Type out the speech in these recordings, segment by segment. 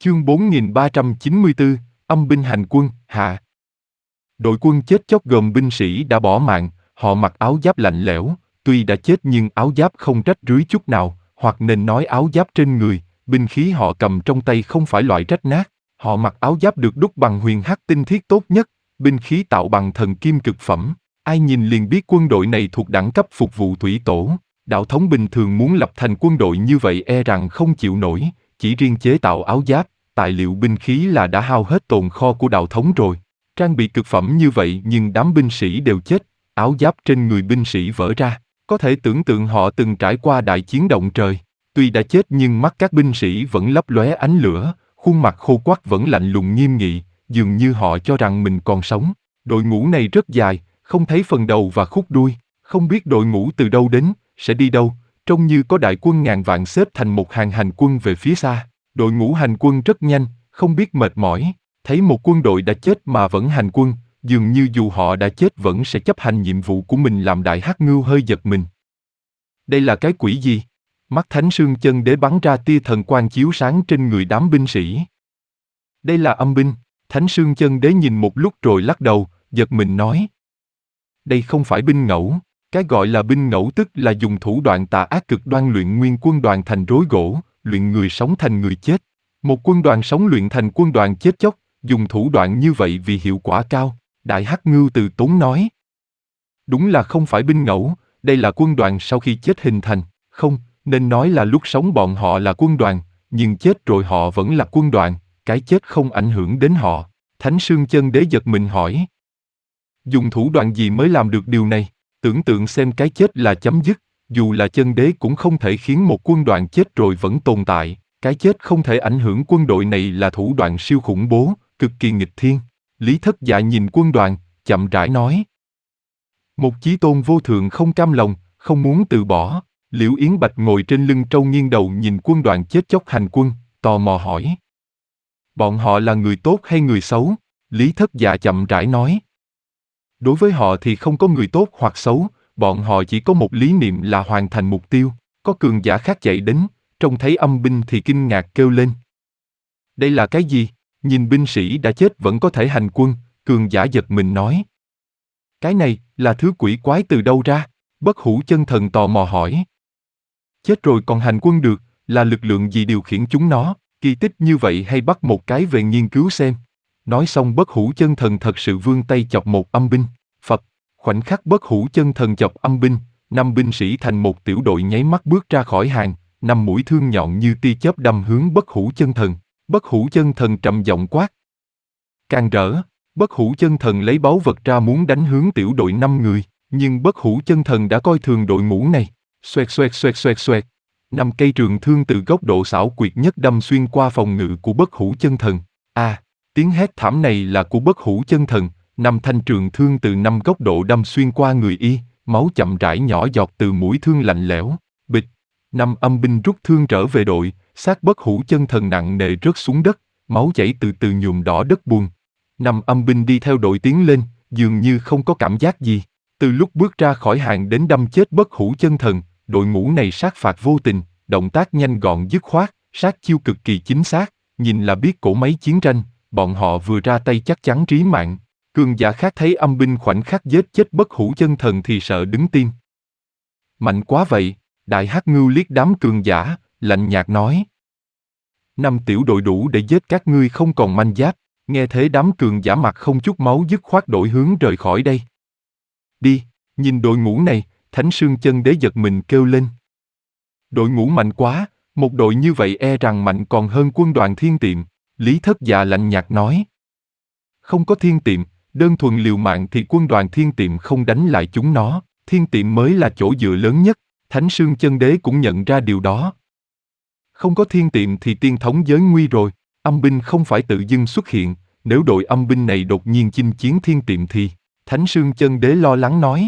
Chương 4394, âm binh hành quân, hạ. Đội quân chết chóc gồm binh sĩ đã bỏ mạng, họ mặc áo giáp lạnh lẽo, tuy đã chết nhưng áo giáp không rách rưới chút nào, hoặc nên nói áo giáp trên người, binh khí họ cầm trong tay không phải loại rách nát, họ mặc áo giáp được đúc bằng huyền hắc tinh thiết tốt nhất, binh khí tạo bằng thần kim cực phẩm, ai nhìn liền biết quân đội này thuộc đẳng cấp phục vụ thủy tổ. Đạo thống bình thường muốn lập thành quân đội như vậy e rằng không chịu nổi, chỉ riêng chế tạo áo giáp, tài liệu binh khí là đã hao hết tồn kho của đạo thống rồi. Trang bị cực phẩm như vậy nhưng đám binh sĩ đều chết, áo giáp trên người binh sĩ vỡ ra, có thể tưởng tượng họ từng trải qua đại chiến động trời. Tuy đã chết nhưng mắt các binh sĩ vẫn lấp lóe ánh lửa, khuôn mặt khô quắt vẫn lạnh lùng nghiêm nghị, dường như họ cho rằng mình còn sống. Đội ngũ này rất dài, không thấy phần đầu và khúc đuôi, không biết đội ngũ từ đâu đến, sẽ đi đâu, trông như có đại quân ngàn vạn xếp thành một hàng hành quân về phía xa. Đội ngũ hành quân rất nhanh, không biết mệt mỏi, thấy một quân đội đã chết mà vẫn hành quân, dường như dù họ đã chết vẫn sẽ chấp hành nhiệm vụ của mình làm Đại Hắc Ngưu hơi giật mình. Đây là cái quỷ gì? Mắt Thánh Sương Chân Đế bắn ra tia thần quang chiếu sáng trên người đám binh sĩ. Đây là âm binh, Thánh Sương Chân Đế nhìn một lúc rồi lắc đầu, giật mình nói. Đây không phải binh ngẫu. Cái gọi là binh ngẫu tức là dùng thủ đoạn tà ác cực đoan luyện nguyên quân đoàn thành rối gỗ, luyện người sống thành người chết. Một quân đoàn sống luyện thành quân đoàn chết chóc, dùng thủ đoạn như vậy vì hiệu quả cao, Đại Hắc Ngưu từ tốn nói. Đúng là không phải binh ngẫu, đây là quân đoàn sau khi chết hình thành, không, nên nói là lúc sống bọn họ là quân đoàn, nhưng chết rồi họ vẫn là quân đoàn, cái chết không ảnh hưởng đến họ. Thánh Sương Chân Đế giật mình hỏi. Dùng thủ đoạn gì mới làm được điều này? Tưởng tượng xem cái chết là chấm dứt, dù là chân đế cũng không thể khiến một quân đoàn chết rồi vẫn tồn tại, cái chết không thể ảnh hưởng quân đội này là thủ đoạn siêu khủng bố, cực kỳ nghịch thiên. Lý Thất Dạ nhìn quân đoàn, chậm rãi nói. Một chí tôn vô thượng không cam lòng, không muốn từ bỏ. Liễu Yến Bạch ngồi trên lưng trâu nghiêng đầu nhìn quân đoàn chết chóc hành quân, tò mò hỏi. Bọn họ là người tốt hay người xấu? Lý Thất Dạ chậm rãi nói. Đối với họ thì không có người tốt hoặc xấu, bọn họ chỉ có một lý niệm là hoàn thành mục tiêu. Có cường giả khác chạy đến, trông thấy âm binh thì kinh ngạc kêu lên. Đây là cái gì? Nhìn binh sĩ đã chết vẫn có thể hành quân, cường giả giật mình nói. Cái này là thứ quỷ quái từ đâu ra? Bất Hủ Chân Thần tò mò hỏi. Chết rồi còn hành quân được, là lực lượng gì điều khiển chúng nó? Kỳ tích như vậy hay bắt một cái về nghiên cứu xem. Nói xong Bất Hủ Chân Thần thật sự vươn tay chọc một âm binh. Phật, khoảnh khắc Bất Hủ Chân Thần chọc âm binh, 5 binh sĩ thành một tiểu đội nháy mắt bước ra khỏi hàng, 5 mũi thương nhọn như tia chớp đâm hướng Bất Hủ Chân Thần. Bất Hủ Chân Thần trầm giọng quát. Càng rỡ, Bất Hủ Chân Thần lấy báu vật ra muốn đánh hướng tiểu đội 5 người, nhưng Bất Hủ Chân Thần đã coi thường đội ngũ này. Xoẹt xoẹt xoẹt xoẹt xoẹt. 5 cây trường thương từ góc độ xảo quyệt nhất đâm xuyên qua phòng ngự của Bất Hủ Chân Thần. Tiếng hét thảm này là của Bất Hủ Chân Thần, 5 thanh trường thương từ 5 góc độ đâm xuyên qua người y, máu chậm rãi nhỏ giọt từ mũi thương lạnh lẽo. Bịch, 5 âm binh rút thương trở về đội, xác Bất Hủ Chân Thần nặng nề rớt xuống đất, máu chảy từ từ nhuộm đỏ đất buồn. 5 âm binh đi theo đội tiến lên, dường như không có cảm giác gì. Từ lúc bước ra khỏi hàng đến đâm chết Bất Hủ Chân Thần, đội ngũ này sát phạt vô tình, động tác nhanh gọn dứt khoát, sát chiêu cực kỳ chính xác, nhìn là biết cỗ máy chiến tranh. Bọn họ vừa ra tay chắc chắn trí mạng. Cường giả khác thấy âm binh khoảnh khắc giết chết Bất Hủ Chân Thần thì sợ đứng tim. Mạnh quá vậy, Đại Hắc Ngưu liếc đám cường giả, lạnh nhạt nói. 5 tiểu đội đủ để giết các ngươi không còn manh giáp. Nghe thế đám cường giả mặt không chút máu dứt khoát đổi hướng rời khỏi đây. Đi, nhìn đội ngũ này, Thánh Sương Chân Đế giật mình kêu lên. Đội ngũ mạnh quá, một đội như vậy e rằng mạnh còn hơn quân đoàn Thiên Tiệm. Lý Thất Dạ lạnh nhạt nói. Không có Thiên Tiệm, đơn thuần liều mạng thì quân đoàn Thiên Tiệm không đánh lại chúng nó, Thiên Tiệm mới là chỗ dựa lớn nhất, Thánh Sương Chân Đế cũng nhận ra điều đó. Không có Thiên Tiệm thì tiên thống giới nguy rồi, âm binh không phải tự dưng xuất hiện, nếu đội âm binh này đột nhiên chinh chiến Thiên Tiệm thì, Thánh Sương Chân Đế lo lắng nói.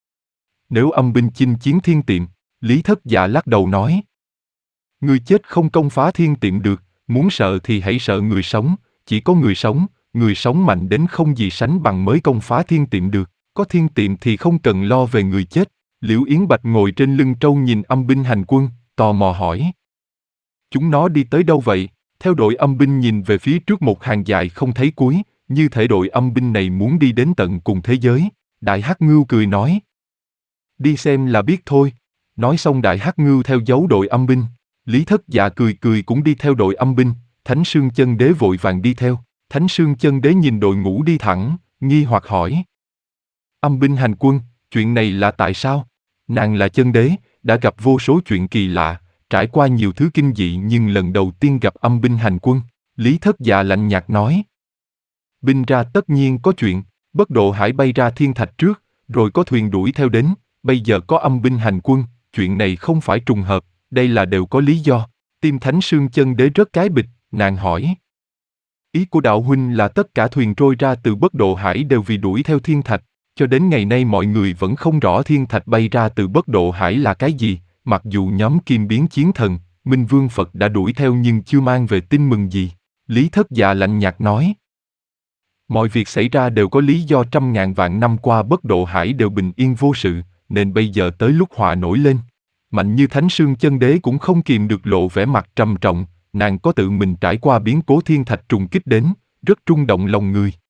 Nếu âm binh chinh chiến Thiên Tiệm, Lý Thất Dạ lắc đầu nói. Người chết không công phá Thiên Tiệm được. Muốn sợ thì hãy sợ người sống, chỉ có người sống mạnh đến không gì sánh bằng mới công phá Thiên Tiệm được, có Thiên Tiệm thì không cần lo về người chết. Liễu Yến Bạch ngồi trên lưng trâu nhìn âm binh hành quân, tò mò hỏi. Chúng nó đi tới đâu vậy? Theo đội âm binh nhìn về phía trước một hàng dài không thấy cuối, như thể đội âm binh này muốn đi đến tận cùng thế giới. Đại Hắc Ngưu cười nói. Đi xem là biết thôi. Nói xong Đại Hắc Ngưu theo dấu đội âm binh. Lý Thất Dạ cười cười cũng đi theo đội âm binh, Thánh Sương Chân Đế vội vàng đi theo. Thánh Sương Chân Đế nhìn đội ngũ đi thẳng, nghi hoặc hỏi. Âm binh hành quân, chuyện này là tại sao? Nàng là chân đế, đã gặp vô số chuyện kỳ lạ, trải qua nhiều thứ kinh dị nhưng lần đầu tiên gặp âm binh hành quân. Lý Thất Dạ lạnh nhạt nói. Binh ra tất nhiên có chuyện, Bất Độ Hải bay ra thiên thạch trước, rồi có thuyền đuổi theo đến, bây giờ có âm binh hành quân, chuyện này không phải trùng hợp, đây là đều có lý do. Tim Thánh Sương Chân Đế rất cái bịch, nàng hỏi. Ý của đạo huynh là tất cả thuyền trôi ra từ Bất Độ Hải đều vì đuổi theo thiên thạch, cho đến ngày nay mọi người vẫn không rõ thiên thạch bay ra từ Bất Độ Hải là cái gì, mặc dù nhóm Kim Biến Chiến Thần, Minh Vương Phật đã đuổi theo nhưng chưa mang về tin mừng gì. Lý Thất Dạ lạnh nhạt nói. Mọi việc xảy ra đều có lý do, 100.000 vạn năm qua Bất Độ Hải đều bình yên vô sự, nên bây giờ tới lúc họa nổi lên. Mạnh như Thánh Sương Chân Đế cũng không kìm được lộ vẻ mặt trầm trọng, nàng có tự mình trải qua biến cố thiên thạch trùng kích đến, rất rung động lòng người.